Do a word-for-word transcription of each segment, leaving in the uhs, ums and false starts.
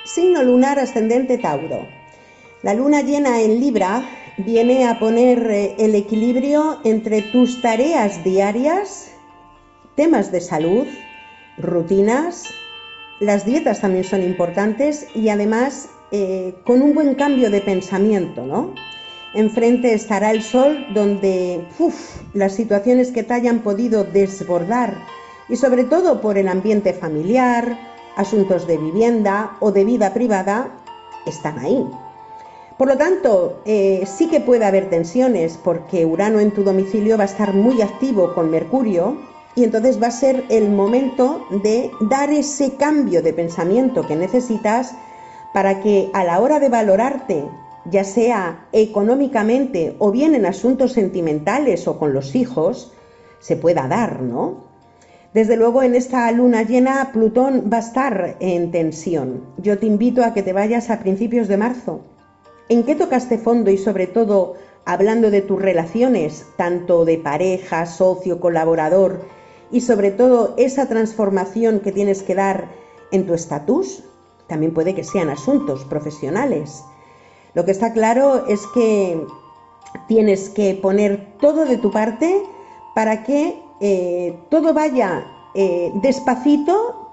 Signo lunar ascendente Tauro. La luna llena en Libra viene a poner eh, el equilibrio entre tus tareas diarias, temas de salud, rutinas. Las dietas también son importantes y además eh, con un buen cambio de pensamiento, ¿no? Enfrente estará el sol donde uf, las situaciones que te hayan podido desbordar y sobre todo por el ambiente familiar, asuntos de vivienda o de vida privada, están ahí. Por lo tanto, eh, sí que puede haber tensiones porque Urano en tu domicilio va a estar muy activo con Mercurio y entonces va a ser el momento de dar ese cambio de pensamiento que necesitas para que a la hora de valorarte, ya sea económicamente o bien en asuntos sentimentales o con los hijos, se pueda dar, ¿no? Desde luego en esta luna llena Plutón va a estar en tensión. Yo te invito a que te vayas a principios de marzo. ¿En qué tocaste fondo y sobre todo hablando de tus relaciones, tanto de pareja, socio, colaborador y sobre todo esa transformación que tienes que dar en tu estatus? También puede que sean asuntos profesionales. Lo que está claro es que tienes que poner todo de tu parte para que eh, todo vaya eh, despacito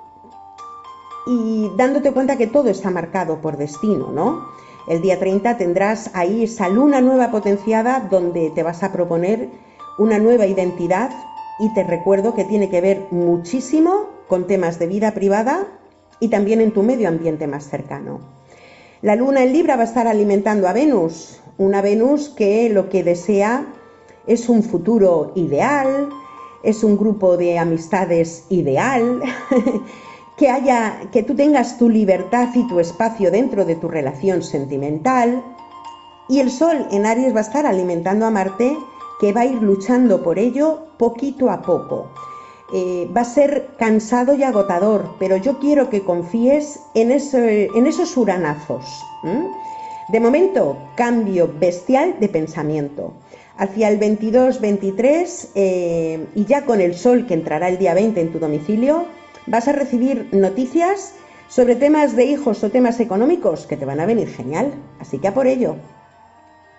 y dándote cuenta que todo está marcado por destino, ¿no? El día treinta tendrás ahí esa luna nueva potenciada donde te vas a proponer una nueva identidad y te recuerdo que tiene que ver muchísimo con temas de vida privada y también en tu medio ambiente más cercano. La luna en Libra va a estar alimentando a Venus, una Venus que lo que desea es un futuro ideal, es un grupo de amistades ideal, que haya, que tú tengas tu libertad y tu espacio dentro de tu relación sentimental. Y el Sol en Aries va a estar alimentando a Marte, que va a ir luchando por ello poquito a poco. Eh, va a ser cansado y agotador, pero yo quiero que confíes en, ese, en esos uranazos. ¿Mm? De momento, cambio bestial de pensamiento. Hacia el veintidós veintitrés eh, y ya con el Sol que entrará el día veinte en tu domicilio, vas a recibir noticias sobre temas de hijos o temas económicos que te van a venir genial. Así que a por ello.